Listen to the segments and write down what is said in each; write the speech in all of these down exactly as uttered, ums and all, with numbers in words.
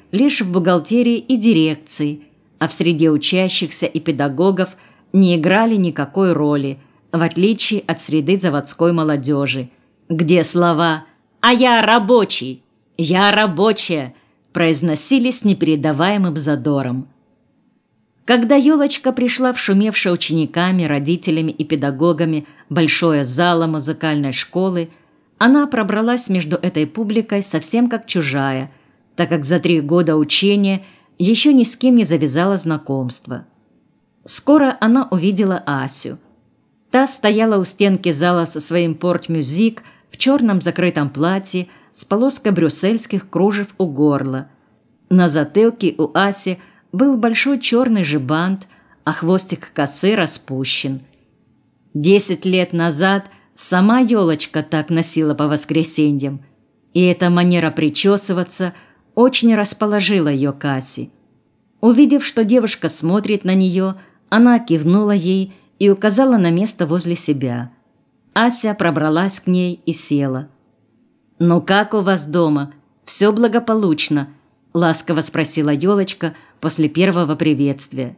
лишь в бухгалтерии и дирекции, а в среде учащихся и педагогов не играли никакой роли, в отличие от среды заводской молодежи, где слова «А я рабочий! Я рабочая!» произносились с непередаваемым задором. Когда Ёлочка пришла в шумевшее учениками, родителями и педагогами большое зало музыкальной школы, она пробралась между этой публикой совсем как чужая, так как за три года учения еще ни с кем не завязала знакомство. Скоро она увидела Асю. Та стояла у стенки зала со своим портмюзик в черном закрытом платье с полоской брюссельских кружев у горла. На затылке у Аси был большой черный жбант, а хвостик косы распущен. Десять лет назад сама Ёлочка так носила по воскресеньям, и эта манера причесываться очень расположила ее к Асе. Увидев, что девушка смотрит на нее, она кивнула ей и указала на место возле себя. Ася пробралась к ней и села. «Ну как у вас дома? Все благополучно?» – ласково спросила Ёлочка после первого приветствия.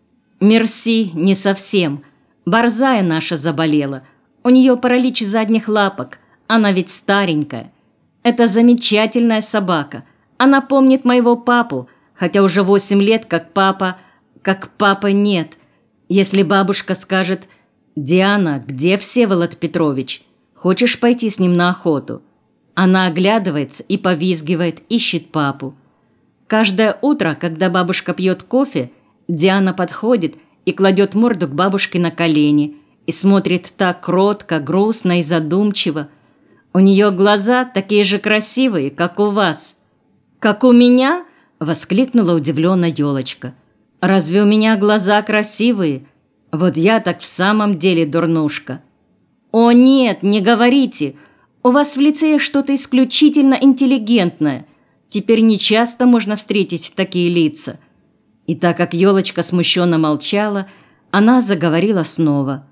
«Мерси, не совсем. Борзая наша заболела. У нее паралич задних лапок. Она ведь старенькая. Это замечательная собака. Она помнит моего папу, хотя уже восемь лет как папа... как папы нет. Если бабушка скажет: «Диана, где Всеволод Петрович? Хочешь пойти с ним на охоту?» Она оглядывается и повизгивает, ищет папу. Каждое утро, когда бабушка пьет кофе, Диана подходит и кладет морду к бабушке на колени и смотрит так кротко, грустно и задумчиво. У нее глаза такие же красивые, как у вас. «Как у меня?» – воскликнула удивленно Ёлочка. «Разве у меня глаза красивые? Вот я так в самом деле дурнушка». «О нет, не говорите! У вас в лицее что-то исключительно интеллигентное. Теперь нечасто можно встретить такие лица». И так как Ёлочка смущенно молчала, она заговорила снова.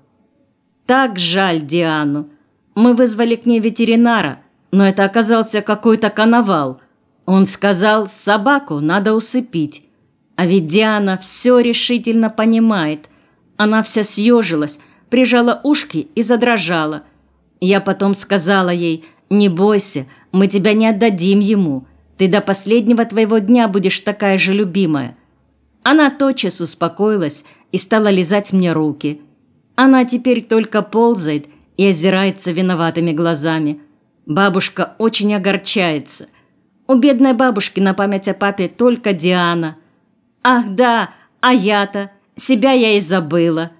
«Так жаль Диану. Мы вызвали к ней ветеринара, но это оказался какой-то коновал. Он сказал, собаку надо усыпить. А ведь Диана все решительно понимает. Она вся съежилась, прижала ушки и задрожала. Я потом сказала ей: «Не бойся, мы тебя не отдадим ему. Ты до последнего твоего дня будешь такая же любимая». Она тотчас успокоилась и стала лизать мне руки. Она теперь только ползает и озирается виноватыми глазами. Бабушка очень огорчается. У бедной бабушки на память о папе только Диана. Ах да, а я-то, себя я и забыла.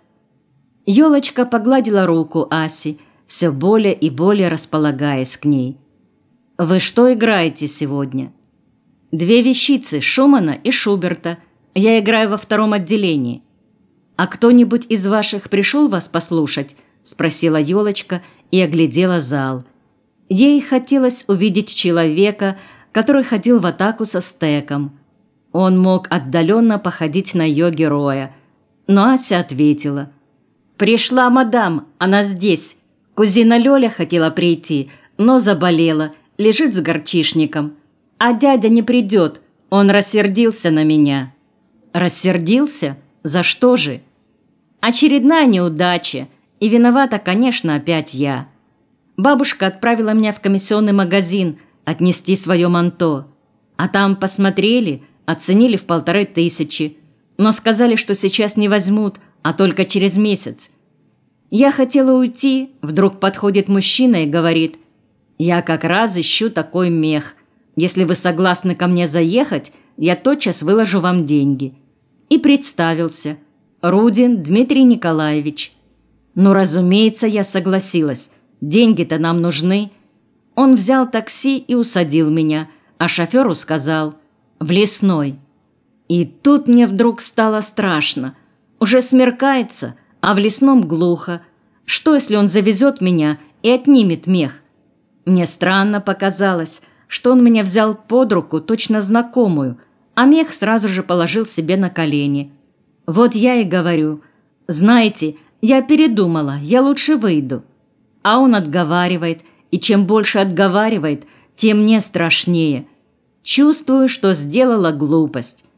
Ёлочка погладила руку Аси, все более и более располагаясь к ней. «Вы что играете сегодня?» «Две вещицы, Шумана и Шуберта. Я играю во втором отделении». «А кто-нибудь из ваших пришел вас послушать?» – спросила Ёлочка и оглядела зал. Ей хотелось увидеть человека, который ходил в атаку со стеком. Он мог отдаленно походить на ее героя. Но Ася ответила: «Пришла мадам, она здесь. Кузина Лёля хотела прийти, но заболела, лежит с горчишником. А дядя не придет, он рассердился на меня». «Рассердился? За что же?» «Очередная неудача, и виновата, конечно, опять я. Бабушка отправила меня в комиссионный магазин отнести свое манто. А там посмотрели, оценили в полторы тысячи, но сказали, что сейчас не возьмут, а только через месяц. Я хотела уйти, вдруг подходит мужчина и говорит: «Я как раз ищу такой мех. Если вы согласны ко мне заехать, я тотчас выложу вам деньги». И представился: Рудин Дмитрий Николаевич. Ну, разумеется, я согласилась. Деньги-то нам нужны. Он взял такси и усадил меня, а шоферу сказал: «В Лесной». И тут мне вдруг стало страшно. Уже смеркается, а в Лесном глухо. Что, если он завезет меня и отнимет мех? Мне странно показалось, что он меня взял под руку, точно знакомую, а мех сразу же положил себе на колени. Вот я и говорю: «Знаете, я передумала, я лучше выйду». А он отговаривает, и чем больше отговаривает, тем мне страшнее. Чувствую, что сделала глупость.